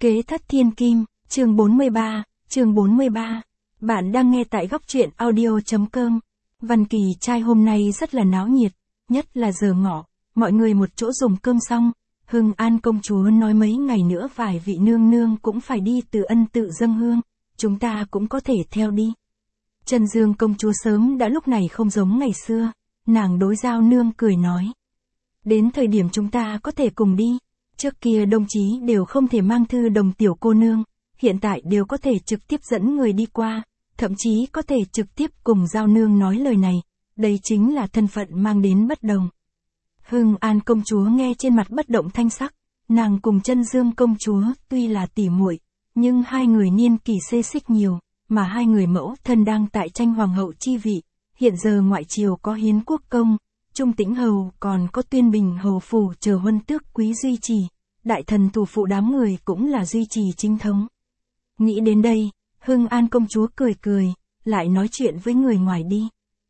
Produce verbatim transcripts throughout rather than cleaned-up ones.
Kế thất thiên kim, chương bốn mươi ba, chương bốn mươi ba. Bạn đang nghe tại góc truyện audio.com. Văn Kỳ trai hôm nay rất là náo nhiệt, nhất là giờ ngọ, mọi người một chỗ dùng cơm xong, Hưng An công chúa nói mấy ngày nữa vài vị nương nương cũng phải đi Từ Ân tự dâng hương, chúng ta cũng có thể theo đi. Trần Dương công chúa sớm đã lúc này không giống ngày xưa, nàng đối Giao nương cười nói. Đến thời điểm chúng ta có thể cùng đi, trước kia đồng chí đều không thể mang thư đồng tiểu cô nương, hiện tại đều có thể trực tiếp dẫn người đi qua, thậm chí có thể trực tiếp cùng Giao nương nói lời này, đây chính là thân phận mang đến bất đồng. Hưng An công chúa nghe trên mặt bất động thanh sắc, nàng cùng Trân Dương công chúa tuy là tỉ muội, nhưng hai người niên kỳ xê xích nhiều, mà hai người mẫu thân đang tại tranh hoàng hậu chi vị, hiện giờ ngoại triều có Hiến Quốc công, Trung Tĩnh hầu còn có Tuyên Bình hầu phủ chờ huân tước quý duy trì, đại thần thủ phụ đám người cũng là duy trì chính thống. Nghĩ đến đây, Hưng An công chúa cười cười, lại nói chuyện với người ngoài đi.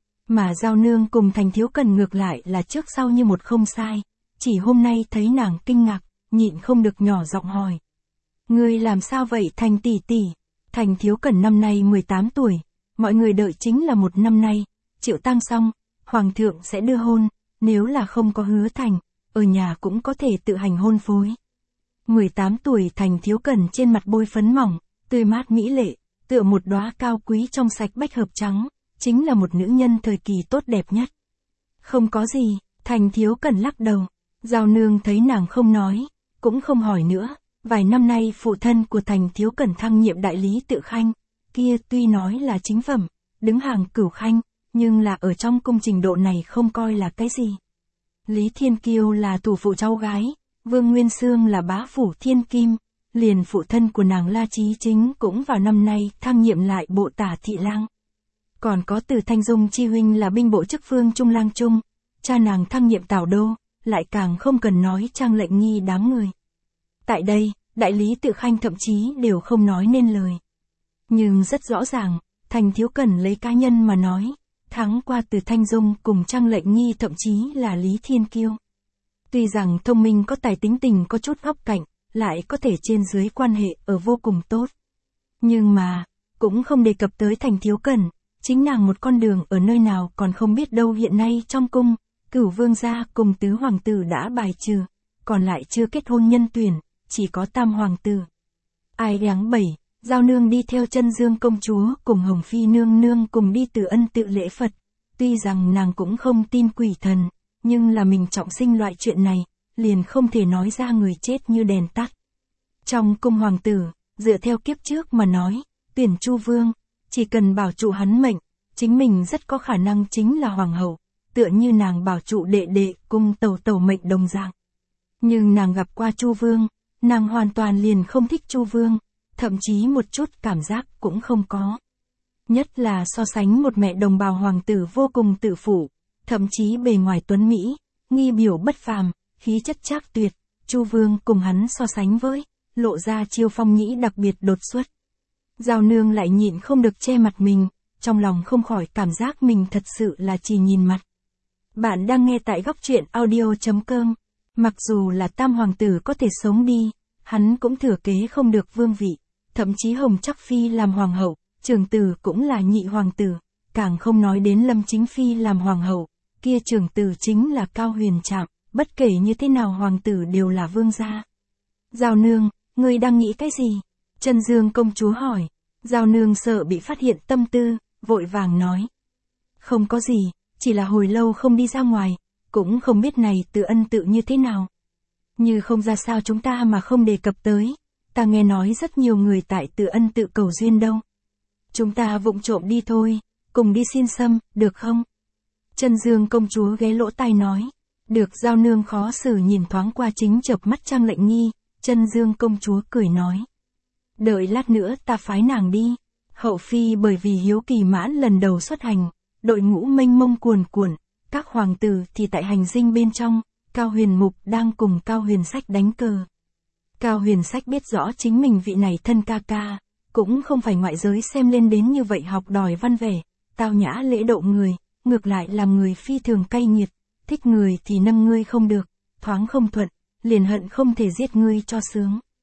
Mà Giao nương cùng Thành Thiếu Cần ngược lại là trước sau như một không sai, chỉ hôm nay thấy nàng kinh ngạc, nhịn không được nhỏ giọng hỏi. Ngươi làm sao vậy Thành tỷ tỷ? Thành Thiếu Cần năm nay mười tám tuổi, mọi người đợi chính là một năm nay, triệu tang xong, Hoàng thượng sẽ đưa hôn, nếu là không có hứa thành, ở nhà cũng có thể tự hành hôn phối. mười tám tuổi Thành Thiếu Cần trên mặt bôi phấn mỏng, tươi mát mỹ lệ, tựa một đóa cao quý trong sạch bách hợp trắng, chính là một nữ nhân thời kỳ tốt đẹp nhất. Không có gì, Thành Thiếu Cần lắc đầu, Giao nương thấy nàng không nói, cũng không hỏi nữa, vài năm nay phụ thân của Thành Thiếu Cần thăng nhiệm đại lý tự khanh, kia tuy nói là chính phẩm, đứng hàng cửu khanh, nhưng là ở trong cung trình độ này không coi là cái gì. Lý Thiên Kiêu là thủ phụ cháu gái, Vương Nguyên Xương là bá phủ thiên kim, liền phụ thân của nàng La Chí Chính cũng vào năm nay thăng nhiệm lại bộ tả thị lang. Còn có Từ Thanh Dung chi huynh là binh bộ chức phương trung lang trung, cha nàng thăng nhiệm Tảo Đô, lại càng không cần nói Trang Lệnh Nghi đám người. Tại đây, đại lý tự khanh thậm chí đều không nói nên lời. Nhưng rất rõ ràng, Thành Thiếu Cần lấy cá nhân mà nói, thắng qua Từ Thanh Dung cùng Trang Lệnh Nghi thậm chí là Lý Thiên Kiêu. Tuy rằng thông minh có tài tính tình có chút góc cạnh, lại có thể trên dưới quan hệ ở vô cùng tốt. Nhưng mà, cũng không đề cập tới Thành Thiếu Cần, chính nàng một con đường ở nơi nào còn không biết đâu. Hiện nay trong cung, Cửu vương gia cùng tứ hoàng tử đã bài trừ, còn lại chưa kết hôn nhân tuyển, chỉ có tam hoàng tử. Ai đáng bảy, Giao nương đi theo Trân Dương công chúa cùng Hồng Phi nương nương cùng đi Từ Ân tự lễ Phật, tuy rằng nàng cũng không tin quỷ thần, nhưng là mình trọng sinh loại chuyện này, liền không thể nói ra người chết như đèn tắt. Trong cung hoàng tử, dựa theo kiếp trước mà nói, tuyển Chu Vương, chỉ cần bảo trụ hắn mệnh, chính mình rất có khả năng chính là hoàng hậu, tựa như nàng bảo trụ đệ đệ cung tẩu tẩu mệnh đồng dạng. Nhưng nàng gặp qua Chu Vương, nàng hoàn toàn liền không thích Chu Vương, thậm chí một chút cảm giác cũng không có. Nhất là so sánh một mẹ đồng bào hoàng tử vô cùng tự phụ, thậm chí bề ngoài tuấn mỹ, nghi biểu bất phàm, khí chất trác tuyệt, Chu Vương cùng hắn so sánh với, lộ ra chiêu phong nhĩ đặc biệt đột xuất. Giao nương lại nhịn không được che mặt mình, trong lòng không khỏi cảm giác mình thật sự là chỉ nhìn mặt. Bạn đang nghe tại góc truyện audio.com. Mặc dù là tam hoàng tử có thể sống đi, hắn cũng thừa kế không được vương vị, thậm chí Hồng Trắc Phi làm hoàng hậu, Trường Tử cũng là nhị hoàng tử, càng không nói đến Lâm Chính Phi làm hoàng hậu, kia Trường Tử chính là Cao Huyền Trạm, bất kể như thế nào hoàng tử đều là vương gia. Giao nương, ngươi đang nghĩ cái gì? Trân Dương công chúa hỏi. Giao nương sợ bị phát hiện tâm tư, vội vàng nói. Không có gì, chỉ là hồi lâu không đi ra ngoài, cũng không biết này Từ Ân tự như thế nào. Như không ra sao chúng ta mà không đề cập tới, ta nghe nói rất nhiều người tại Từ Ân tự cầu duyên đâu. Chúng ta vụng trộm đi thôi, cùng đi xin xâm, được không? Trân Dương công chúa ghé lỗ tai nói. Được. Giao nương khó xử nhìn thoáng qua chính chợp mắt Trang Lệnh Nghi, Trân Dương công chúa cười nói. Đợi lát nữa ta phái nàng đi. Hậu phi bởi vì hiếu kỳ mãn lần đầu xuất hành, đội ngũ mênh mông cuồn cuộn, các hoàng tử thì tại hành dinh bên trong, Cao Huyền Mục đang cùng Cao Huyền Sách đánh cờ. Cao Huyền Sách biết rõ chính mình vị này thân ca ca, cũng không phải ngoại giới xem lên đến như vậy học đòi văn vẻ, tao nhã lễ độ người, ngược lại làm người phi thường cay nghiệt, thích người thì nâng ngươi không được, thoáng không thuận, liền hận không thể giết ngươi cho sướng.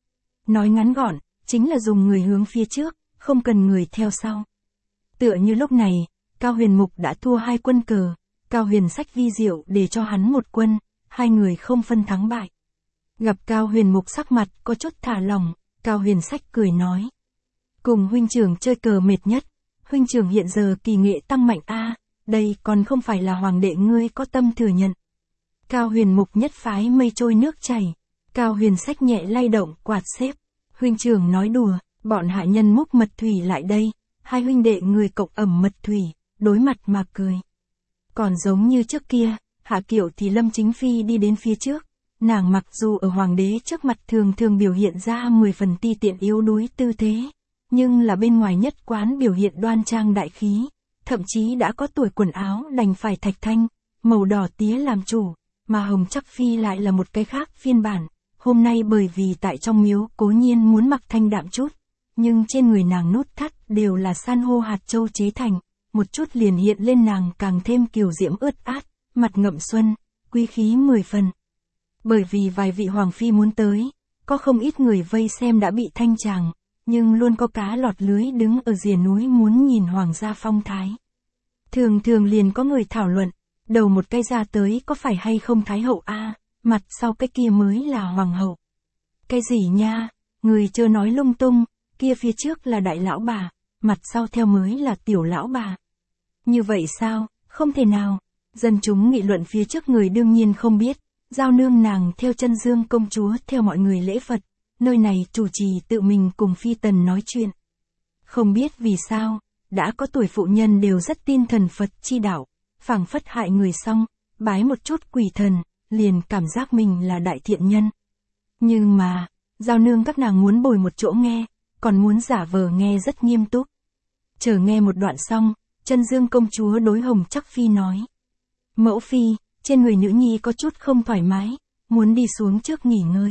Nói ngắn gọn, chính là dùng người hướng phía trước, không cần người theo sau. Tựa như lúc này, Cao Huyền Mục đã thua hai quân cờ, Cao Huyền Sách vi diệu để cho hắn một quân, hai người không phân thắng bại. Gặp Cao Huyền Mục sắc mặt có chút thả lỏng, Cao Huyền Sách cười nói. Cùng huynh trưởng chơi cờ mệt nhất, huynh trưởng hiện giờ kỳ nghệ tăng mạnh a, đây còn không phải là hoàng đệ ngươi có tâm thừa nhận. Cao Huyền Mục nhất phái mây trôi nước chảy, Cao Huyền Sách nhẹ lay động quạt xếp. Huynh trưởng nói đùa, bọn hạ nhân múc mật thủy lại đây, hai huynh đệ người cộng ẩm mật thủy, đối mặt mà cười. Còn giống như trước kia, Hạ Kiệu thì Lâm Chính Phi đi đến phía trước, nàng mặc dù ở hoàng đế trước mặt thường thường biểu hiện ra mười phần ti tiện yếu đuối tư thế, nhưng là bên ngoài nhất quán biểu hiện đoan trang đại khí, thậm chí đã có tuổi quần áo đành phải thạch thanh, màu đỏ tía làm chủ, mà Hồng Trắc Phi lại là một cái khác phiên bản. Hôm nay bởi vì tại trong miếu cố nhiên muốn mặc thanh đạm chút, nhưng trên người nàng nút thắt đều là san hô hạt châu chế thành, một chút liền hiện lên nàng càng thêm kiều diễm ướt át, mặt ngậm xuân, quý khí mười phần. Bởi vì vài vị hoàng phi muốn tới, có không ít người vây xem đã bị thanh tràng, nhưng luôn có cá lọt lưới đứng ở rìa núi muốn nhìn hoàng gia phong thái. Thường thường liền có người thảo luận, đầu một cây ra tới có phải hay không thái hậu a, mặt sau cái kia mới là hoàng hậu. Cái gì nha, người chưa nói lung tung, kia phía trước là đại lão bà, mặt sau theo mới là tiểu lão bà. Như vậy sao, không thể nào, dân chúng nghị luận phía trước người đương nhiên không biết, giao nương nàng theo chân dương công chúa theo mọi người lễ Phật, nơi này chủ trì tự mình cùng phi tần nói chuyện. Không biết vì sao, đã có tuổi phụ nhân đều rất tin thần Phật chi đạo, phảng phất hại người xong, bái một chút quỷ thần, liền cảm giác mình là đại thiện nhân. Nhưng mà, giao nương các nàng muốn bồi một chỗ nghe, còn muốn giả vờ nghe rất nghiêm túc. Chờ nghe một đoạn xong, chân dương công chúa đối Hồng Trắc Phi nói. Mẫu phi, trên người nữ nhi có chút không thoải mái, muốn đi xuống trước nghỉ ngơi.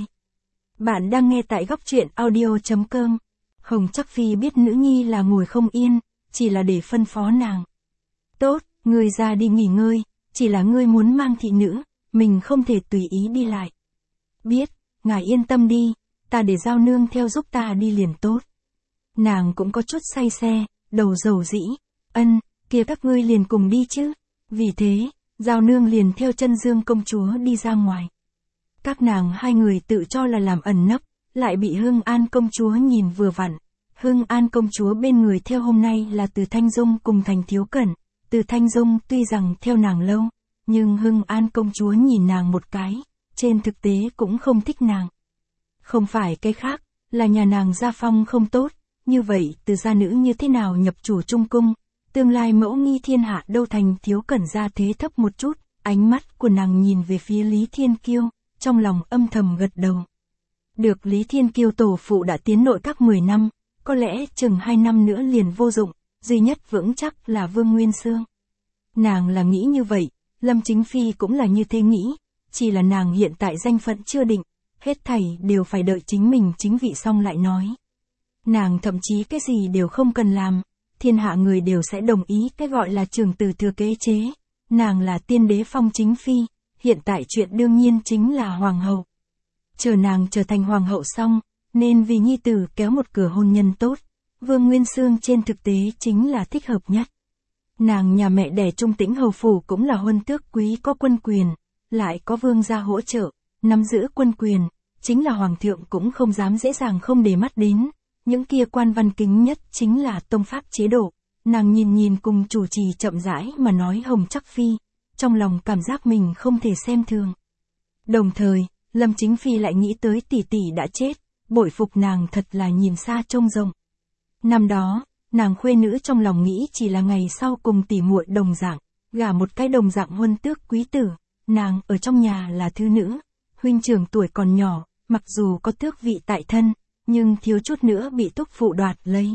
Bạn đang nghe tại góc truyện audio chấm com. Hồng Trắc Phi biết nữ nhi là ngồi không yên, chỉ là để phân phó nàng. Tốt, ngươi ra đi nghỉ ngơi, chỉ là ngươi muốn mang thị nữ, mình không thể tùy ý đi lại. Biết, ngài yên tâm đi, ta để giao nương theo giúp ta đi liền tốt. Nàng cũng có chút say xe, đầu dầu dĩ, ân, kia các ngươi liền cùng đi chứ. Vì thế, giao nương liền theo chân dương công chúa đi ra ngoài. Các nàng hai người tự cho là làm ẩn nấp, lại bị Hưng An công chúa nhìn vừa vặn. Hưng An công chúa bên người theo hôm nay là Từ Thanh Dung cùng Thành Thiếu Cẩn. Từ Thanh Dung tuy rằng theo nàng lâu, nhưng Hưng An công chúa nhìn nàng một cái, trên thực tế cũng không thích nàng. Không phải cái khác, là nhà nàng gia phong không tốt, như vậy từ gia nữ như thế nào nhập chủ trung cung, tương lai mẫu nghi thiên hạ đâu. Thành Thiếu Cẩn ra thế thấp một chút, ánh mắt của nàng nhìn về phía Lý Thiên Kiêu, trong lòng âm thầm gật đầu. Được Lý Thiên Kiêu tổ phụ đã tiến nội các mười năm, có lẽ chừng hai năm nữa liền vô dụng, duy nhất vững chắc là Vương Nguyên Xương. Nàng là nghĩ như vậy, Lâm Chính Phi cũng là như thế nghĩ, chỉ là nàng hiện tại danh phận chưa định, hết thảy đều phải đợi chính mình chính vị xong lại nói. Nàng thậm chí cái gì đều không cần làm, thiên hạ người đều sẽ đồng ý cái gọi là trường tử thừa kế chế. Nàng là tiên đế phong chính phi, hiện tại chuyện đương nhiên chính là hoàng hậu. Chờ nàng trở thành hoàng hậu xong, nên vì nhi tử kéo một cửa hôn nhân tốt, Vương Nguyên Xương trên thực tế chính là thích hợp nhất. Nàng nhà mẹ đẻ Trung Tĩnh hầu phủ cũng là huân tước quý có quân quyền, lại có vương gia hỗ trợ, nắm giữ quân quyền, chính là hoàng thượng cũng không dám dễ dàng không để mắt đến. Những kia quan văn kính nhất chính là tông pháp chế độ. Nàng nhìn nhìn cùng chủ trì chậm rãi mà nói Hồng Trắc Phi, trong lòng cảm giác mình không thể xem thường. Đồng thời, Lâm Chính Phi lại nghĩ tới tỷ tỷ đã chết, bội phục nàng thật là nhìn xa trông rộng. Năm đó, nàng khuê nữ trong lòng nghĩ chỉ là ngày sau cùng tỷ muội đồng dạng, gả một cái đồng dạng huân tước quý tử, nàng ở trong nhà là thứ nữ, huynh trưởng tuổi còn nhỏ, mặc dù có tước vị tại thân, nhưng thiếu chút nữa bị thúc phụ đoạt lấy.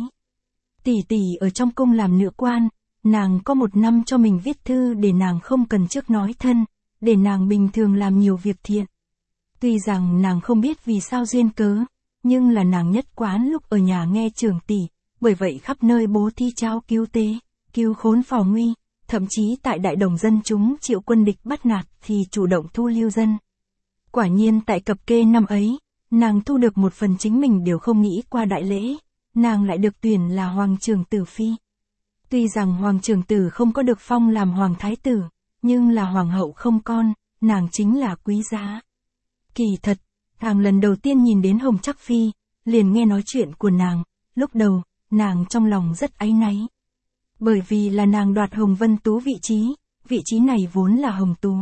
Tỷ tỷ ở trong cung làm nữ quan, nàng có một năm cho mình viết thư để nàng không cần trước nói thân, để nàng bình thường làm nhiều việc thiện. Tuy rằng nàng không biết vì sao duyên cớ, nhưng là nàng nhất quán lúc ở nhà nghe trưởng tỷ, bởi vậy khắp nơi bố thí trao cứu tế, cứu khốn phò nguy, thậm chí tại đại đồng dân chúng chịu quân địch bắt nạt thì chủ động thu lưu dân. Quả nhiên tại cập kê năm ấy, nàng thu được một phần chính mình đều không nghĩ qua đại lễ, nàng lại được tuyển là hoàng trưởng tử phi. Tuy rằng hoàng trưởng tử không có được phong làm hoàng thái tử, nhưng là hoàng hậu không con, nàng chính là quý giá. Kỳ thật, nàng lần đầu tiên nhìn đến Hồng Trắc Phi, liền nghe nói chuyện của nàng, lúc đầu, nàng trong lòng rất áy náy. Bởi vì là nàng đoạt Hồng Vân Tú vị trí, vị trí này vốn là Hồng Tú.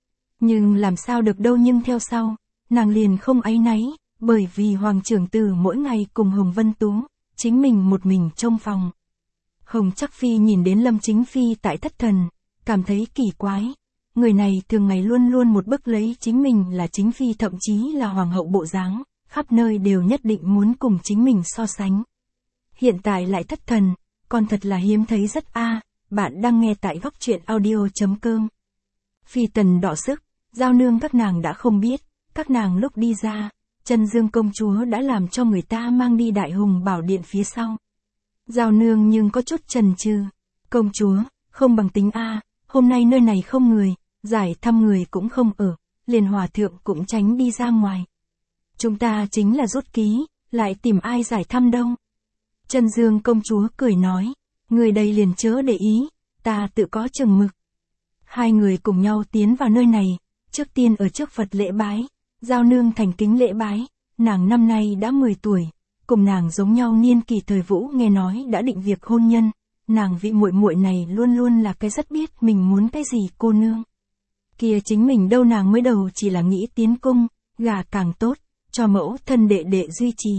Nhưng làm sao được đâu, nhưng theo sau, nàng liền không áy náy, bởi vì hoàng trưởng tử mỗi ngày cùng Hồng Vân Tú, chính mình một mình trong phòng. Hồng Trắc Phi nhìn đến Lâm Chính Phi tại thất thần, cảm thấy kỳ quái. Người này thường ngày luôn luôn một bức lấy chính mình là chính phi, thậm chí là hoàng hậu bộ dáng, khắp nơi đều nhất định muốn cùng chính mình so sánh. Hiện tại lại thất thần, còn thật là hiếm thấy rất a. À, bạn đang nghe tại góc truyện audio.com. Phi tần đọ sức, giao nương các nàng đã không biết, các nàng lúc đi ra, Chân Dương công chúa đã làm cho người ta mang đi Đại Hùng Bảo Điện phía sau. Giao nương nhưng có chút chần chừ, công chúa, không bằng tính a, à, hôm nay nơi này không người, giải thăm người cũng không ở, liền hòa thượng cũng tránh đi ra ngoài. Chúng ta chính là rút ký, lại tìm ai giải thăm đâu. Chân Dương công chúa cười nói, người đây liền chớ để ý, ta tự có chừng mực. Hai người cùng nhau tiến vào nơi này, trước tiên ở trước Phật lễ bái, giao nương thành kính lễ bái, nàng năm nay đã mười tuổi, cùng nàng giống nhau niên kỳ thời Vũ nghe nói đã định việc hôn nhân, nàng vị muội muội này luôn luôn là cái rất biết mình muốn cái gì cô nương. Kia chính mình đâu, nàng mới đầu chỉ là nghĩ tiến cung, gà càng tốt, cho mẫu thân đệ đệ duy trì.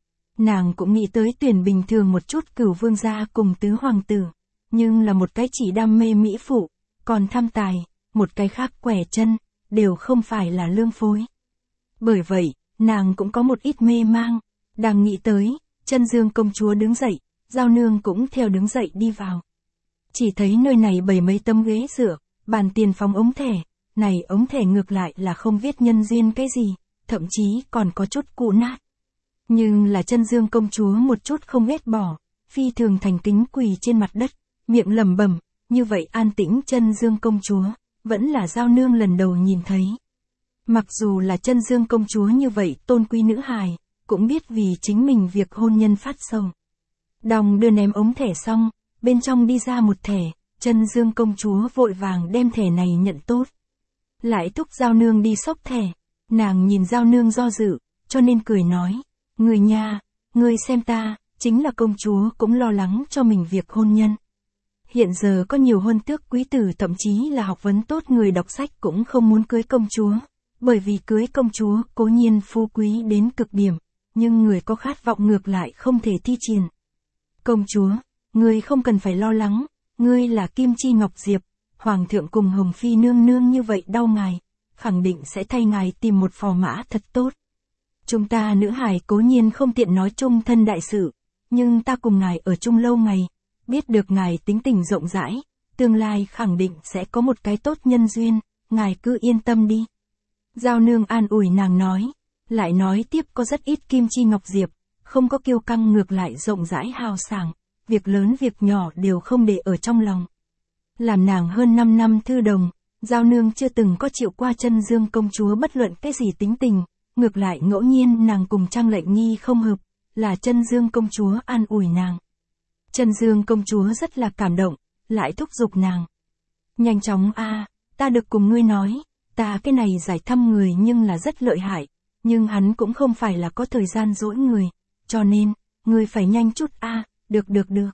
Nàng cũng nghĩ tới tuyển bình thường một chút Cửu vương gia cùng tứ hoàng tử, nhưng là một cái chỉ đam mê mỹ phụ, còn tham tài, một cái khác quẻ chân, đều không phải là lương phối. Bởi vậy, nàng cũng có một ít mê mang, đang nghĩ tới, Chân Dương công chúa đứng dậy, giao nương cũng theo đứng dậy đi vào. Chỉ thấy nơi này bày mấy tấm ghế dựa, bàn tiền phóng ống thẻ, này ống thẻ ngược lại là không viết nhân duyên cái gì, thậm chí còn có chút cũ nát. Nhưng là Chân Dương công chúa một chút không ghét bỏ, phi thường thành kính quỳ trên mặt đất, miệng lẩm bẩm, như vậy an tĩnh Chân Dương công chúa, vẫn là giao nương lần đầu nhìn thấy. Mặc dù là Chân Dương công chúa như vậy tôn quý nữ hài, cũng biết vì chính mình việc hôn nhân phát sầu. Đòng đưa ném ống thẻ xong, bên trong đi ra một thẻ, Chân Dương công chúa vội vàng đem thẻ này nhận tốt. Lại thúc giao nương đi xốc thẻ, nàng nhìn giao nương do dự, cho nên cười nói, người nhà, người xem ta, chính là công chúa cũng lo lắng cho mình việc hôn nhân. Hiện giờ có nhiều huân tước quý tử, thậm chí là học vấn tốt người đọc sách cũng không muốn cưới công chúa, bởi vì cưới công chúa cố nhiên phú quý đến cực điểm, nhưng người có khát vọng ngược lại không thể thi triển. Công chúa, ngươi không cần phải lo lắng, ngươi là Kim Chi Ngọc Diệp, Hoàng thượng cùng Hồng Phi nương nương như vậy đau ngài, khẳng định sẽ thay ngài tìm một phò mã thật tốt. Chúng ta nữ hài cố nhiên không tiện nói chung thân đại sự, nhưng ta cùng ngài ở chung lâu ngày, biết được ngài tính tình rộng rãi, tương lai khẳng định sẽ có một cái tốt nhân duyên, ngài cứ yên tâm đi. Giao nương an ủi nàng nói, lại nói tiếp có rất ít Kim Chi Ngọc Diệp, không có kiêu căng, ngược lại rộng rãi hào sảng, việc lớn việc nhỏ đều không để ở trong lòng. Làm nàng hơn năm năm thư đồng, giao nương chưa từng có chịu qua Chân Dương công chúa bất luận cái gì tính tình, ngược lại ngẫu nhiên nàng cùng Trang Lệnh Nghi không hợp, là Chân Dương công chúa an ủi nàng. Chân Dương công chúa rất là cảm động, lại thúc giục nàng. Nhanh chóng a, à, ta được cùng ngươi nói, ta cái này giải thăm người nhưng là rất lợi hại, nhưng hắn cũng không phải là có thời gian dỗi người, cho nên, ngươi phải nhanh chút a, à, được được được.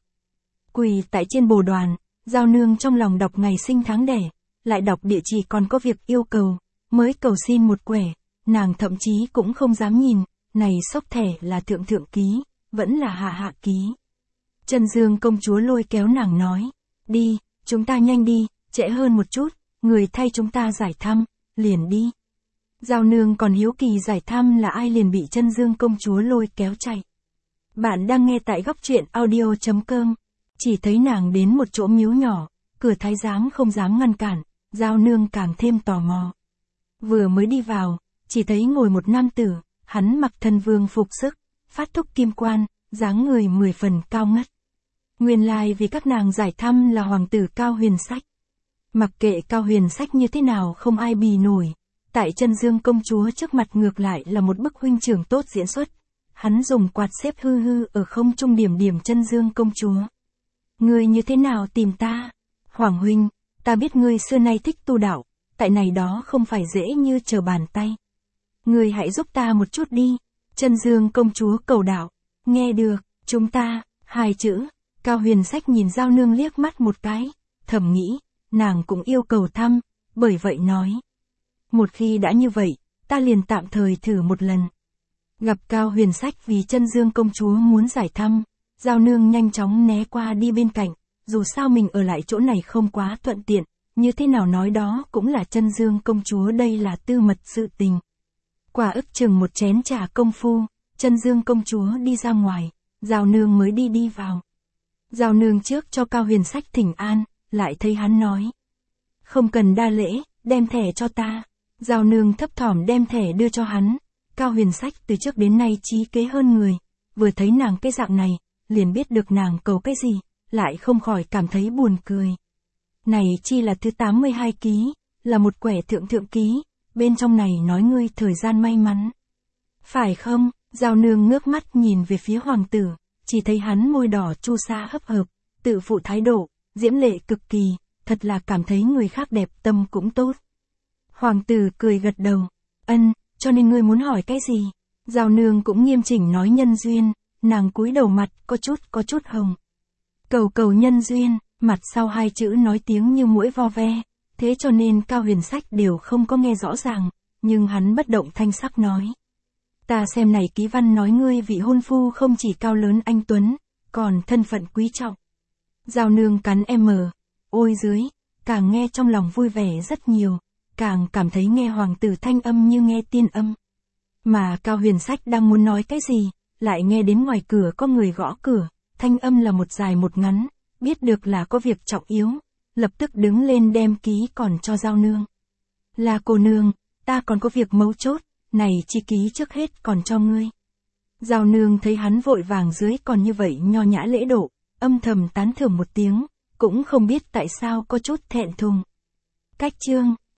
Quỳ tại trên bồ đoàn, giao nương trong lòng đọc ngày sinh tháng đẻ, lại đọc địa chỉ còn có việc yêu cầu, mới cầu xin một quẻ, nàng thậm chí cũng không dám nhìn, này xốc thẻ là thượng thượng ký, vẫn là hạ hạ ký. Chân Dương công chúa lôi kéo nàng nói, đi, chúng ta nhanh đi, trễ hơn một chút, người thay chúng ta giải thăm, liền đi. Giao nương còn hiếu kỳ giải thăm là ai, liền bị Chân Dương công chúa lôi kéo chạy. Bạn đang nghe tại góc truyện audio.com, chỉ thấy nàng đến một chỗ miếu nhỏ, cửa thái giám không dám ngăn cản, giao nương càng thêm tò mò. Vừa mới đi vào, chỉ thấy ngồi một nam tử, hắn mặc thân vương phục sức, phát thúc kim quan, dáng người mười phần cao ngất. Nguyên lai vì các nàng giải thăm là hoàng tử Cao Huyền Sách. Mặc kệ Cao Huyền Sách như thế nào không ai bì nổi, Tại chân dương công chúa trước mặt ngược lại là một bức huynh trưởng tốt diễn xuất. Hắn dùng quạt xếp hư hư ở không trung điểm điểm chân dương công chúa. Ngươi như thế nào tìm ta? Hoàng huynh, ta biết ngươi xưa nay thích tu đạo, tại này đó không phải dễ như trở bàn tay. Ngươi hãy giúp ta một chút đi. Chân dương công chúa cầu đạo. Nghe được, chúng ta, hai chữ. Cao Huyền Sách nhìn Giao Nương liếc mắt một cái, thầm nghĩ, nàng cũng yêu cầu thăm, bởi vậy nói. Một khi đã như vậy, ta liền tạm thời thử một lần. Gặp Cao Huyền Sách vì chân dương công chúa muốn giải thăm, Giao Nương nhanh chóng né qua đi bên cạnh, dù sao mình ở lại chỗ này không quá thuận tiện, như thế nào nói đó cũng là chân dương công chúa, đây là tư mật sự tình. Quả ức chừng một chén trà công phu, chân dương công chúa đi ra ngoài, Giao Nương mới đi đi vào. Giao Nương trước cho Cao Huyền Sách thỉnh an, lại thấy hắn nói. Không cần đa lễ, đem thẻ cho ta. Giao Nương thấp thỏm đem thẻ đưa cho hắn. Cao Huyền Sách từ trước đến nay trí kế hơn người, vừa thấy nàng cái dạng này, liền biết được nàng cầu cái gì, lại không khỏi cảm thấy buồn cười. Này chi là thứ tám mươi hai ký, là một quẻ thượng thượng ký, bên trong này nói ngươi thời gian may mắn. Phải không? Giao Nương ngước mắt nhìn về phía hoàng tử, chỉ thấy hắn môi đỏ chu sa hấp hợp, tự phụ thái độ, diễm lệ cực kỳ, thật là cảm thấy người khác đẹp tâm cũng tốt. Hoàng tử cười gật đầu, ân, cho nên ngươi muốn hỏi cái gì? Giao Nương cũng nghiêm chỉnh nói nhân duyên, nàng cúi đầu mặt có chút có chút hồng. Cầu cầu nhân duyên, mặt sau hai chữ nói tiếng như muỗi vo ve, thế cho nên Cao Huyền Sách đều không có nghe rõ ràng, nhưng hắn bất động thanh sắc nói. Ta xem này ký văn nói ngươi vị hôn phu không chỉ cao lớn anh tuấn, còn thân phận quý trọng. Giao Nương cắn em, ôi dưới, càng nghe trong lòng vui vẻ rất nhiều, càng cảm thấy nghe hoàng tử thanh âm như nghe tiên âm. Mà Cao Huyền Sách đang muốn nói cái gì, lại nghe đến ngoài cửa có người gõ cửa, thanh âm là một dài một ngắn, biết được là có việc trọng yếu, lập tức đứng lên đem ký còn cho Giao Nương. Là cô nương, ta còn có việc mấu chốt, này chi ký trước hết còn cho ngươi. Giao Nương thấy hắn vội vàng dưới còn như vậy nho nhã lễ độ, âm thầm tán thưởng một tiếng, cũng không biết tại sao có chút thẹn thùng. Cách chương